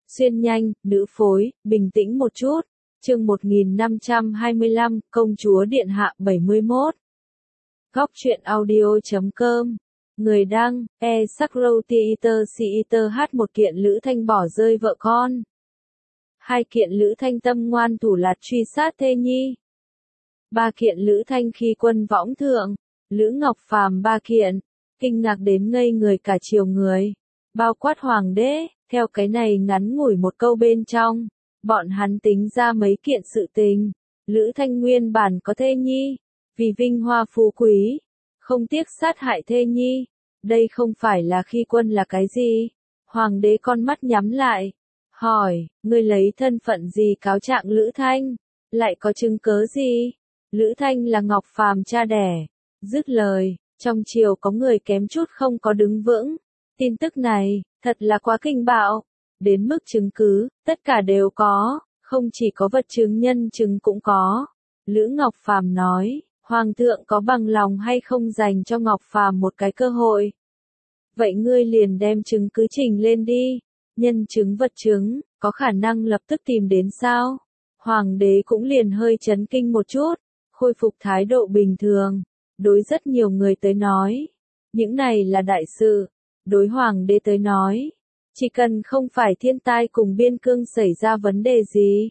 xuyên nhanh, nữ phối, bình tĩnh một chút. Chương 1525, Công chúa Điện Hạ 71. Góc truyện audio.com. Người đăng, Sakrotiiter hát. Một kiện Lữ Thanh bỏ rơi vợ con. Hai kiện Lữ Thanh tâm ngoan thủ lạt truy sát thê nhi. Ba kiện Lữ Thanh khi quân võng thượng. Lữ Ngọc Phàm ba kiện. Kinh ngạc đến ngây người cả triều người. Bao quát hoàng đế, theo cái này ngắn ngủi một câu bên trong. Bọn hắn tính ra mấy kiện sự tình. Lữ Thanh nguyên bản có thê nhi. Vì vinh hoa phú quý. Không tiếc sát hại thê nhi. Đây không phải là khi quân là cái gì? Hoàng đế con mắt nhắm lại. Hỏi, ngươi lấy thân phận gì cáo trạng Lữ Thanh? Lại có chứng cớ gì? Lữ Thanh là Ngọc Phàm cha đẻ. Dứt lời, trong triều có người kém chút không có đứng vững. Tin tức này, thật là quá kinh bạo. Đến mức chứng cứ, tất cả đều có, không chỉ có vật chứng nhân chứng cũng có. Lữ Ngọc Phàm nói, Hoàng thượng có bằng lòng hay không dành cho Ngọc Phàm một cái cơ hội? Vậy ngươi liền đem chứng cứ trình lên đi. Nhân chứng vật chứng, có khả năng lập tức tìm đến sao? Hoàng đế cũng liền hơi chấn kinh một chút, khôi phục thái độ bình thường. Đối rất nhiều người tới nói, những này là đại sự. Đối hoàng đế tới nói, chỉ cần không phải thiên tai cùng biên cương xảy ra vấn đề gì.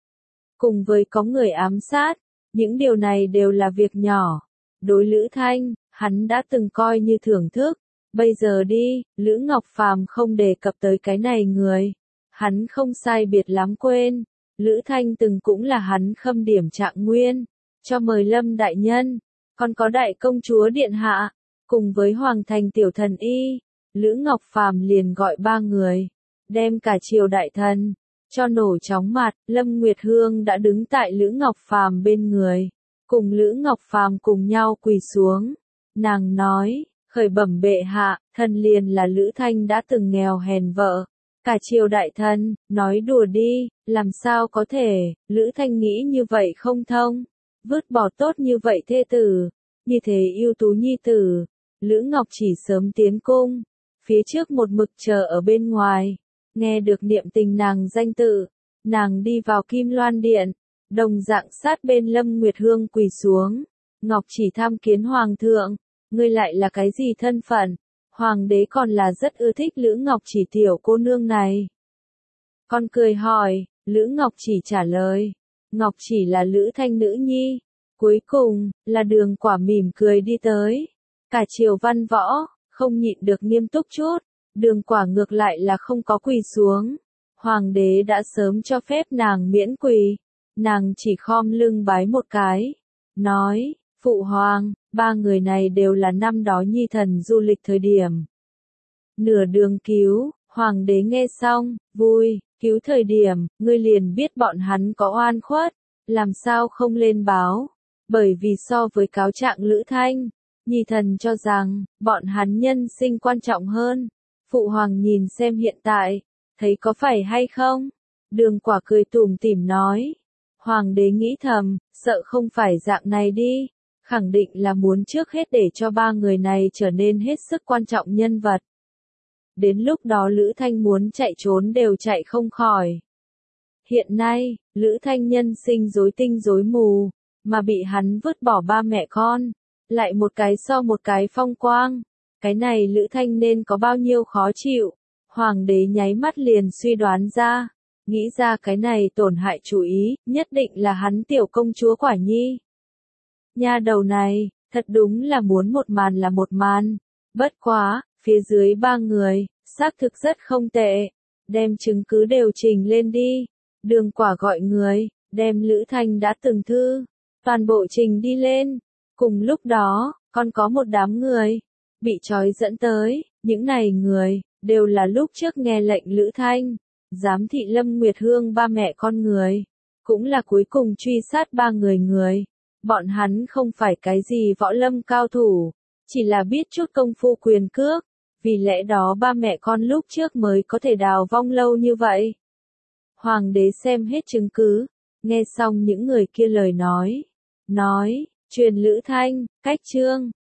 Cùng với có người ám sát, những điều này đều là việc nhỏ. Đối Lữ Thanh, hắn đã từng coi như thưởng thức. Bây giờ đi, Lữ Ngọc Phàm không đề cập tới cái này người. Hắn không sai biệt lắm quên. Lữ Thanh từng cũng là hắn khâm điểm trạng nguyên. Cho mời Lâm đại nhân, còn có đại công chúa Điện Hạ, cùng với Hoàng thành tiểu thần y. Lữ Ngọc Phàm liền gọi ba người, đem cả triều đại thần, cho nổ chóng mặt. Lâm Nguyệt Hương đã đứng tại Lữ Ngọc Phàm bên người, cùng Lữ Ngọc Phàm cùng nhau quỳ xuống. Nàng nói, khởi bẩm bệ hạ, thần liền là Lữ Thanh đã từng nghèo hèn vợ. Cả triều đại thần, nói đùa đi, làm sao có thể, Lữ Thanh nghĩ như vậy không thông, vứt bỏ tốt như vậy thê tử, như thế ưu tú nhi tử. Lữ Ngọc chỉ sớm tiến cung, phía trước một mực chờ ở bên ngoài, nghe được niệm tình nàng danh tự, nàng đi vào Kim Loan Điện, đồng dạng sát bên Lâm Nguyệt Hương quỳ xuống. Ngọc chỉ tham kiến Hoàng thượng, ngươi lại là cái gì thân phận? Hoàng đế còn là rất ưa thích Lữ Ngọc chỉ tiểu cô nương này. Con cười hỏi, Lữ Ngọc chỉ trả lời, Ngọc chỉ là Lữ Thanh nữ nhi. Cuối cùng, là Đường Quả mỉm cười đi tới. Cả triều văn võ, không nhịn được nghiêm túc chút. Đường Quả ngược lại là không có quỳ xuống. Hoàng đế đã sớm cho phép nàng miễn quỳ. Nàng chỉ khom lưng bái một cái. Nói, Phụ Hoàng, ba người này đều là năm đó nhi thần du lịch thời điểm. Nửa đường cứu, Hoàng đế nghe xong, vui, cứu thời điểm, ngươi liền biết bọn hắn có oan khuất. Làm sao không lên báo? Bởi vì so với cáo trạng Lữ Thanh, nhi thần cho rằng, bọn hắn nhân sinh quan trọng hơn. Phụ Hoàng nhìn xem hiện tại, thấy có phải hay không? Đường Quả cười tủm tỉm nói. Hoàng đế nghĩ thầm, sợ không phải dạng này đi. Khẳng định là muốn trước hết để cho ba người này trở nên hết sức quan trọng nhân vật. Đến lúc đó Lữ Thanh muốn chạy trốn đều chạy không khỏi. Hiện nay, Lữ Thanh nhân sinh rối tinh rối mù, mà bị hắn vứt bỏ ba mẹ con, lại một cái so một cái phong quang. Cái này Lữ Thanh nên có bao nhiêu khó chịu. Hoàng đế nháy mắt liền suy đoán ra, nghĩ ra cái này tổn hại chủ ý, nhất định là hắn tiểu công chúa Quả Nhi. Nha đầu này, thật đúng là muốn một màn là một màn. Bất quá, phía dưới ba người, xác thực rất không tệ. Đem chứng cứ đều trình lên đi. Đường Quả gọi người, đem Lữ Thanh đã từng thư, toàn bộ trình đi lên. Cùng lúc đó, còn có một đám người, bị trói dẫn tới. Những này người, đều là lúc trước nghe lệnh Lữ Thanh, giám thị Lâm Nguyệt Hương ba mẹ con người. Cũng là cuối cùng truy sát ba người. Bọn hắn không phải cái gì võ lâm cao thủ, chỉ là biết chút công phu quyền cước, vì lẽ đó ba mẹ con lúc trước mới có thể đào vong lâu như vậy. Hoàng đế xem hết chứng cứ, nghe xong những người kia lời nói, truyền Lữ Thanh, cách chương,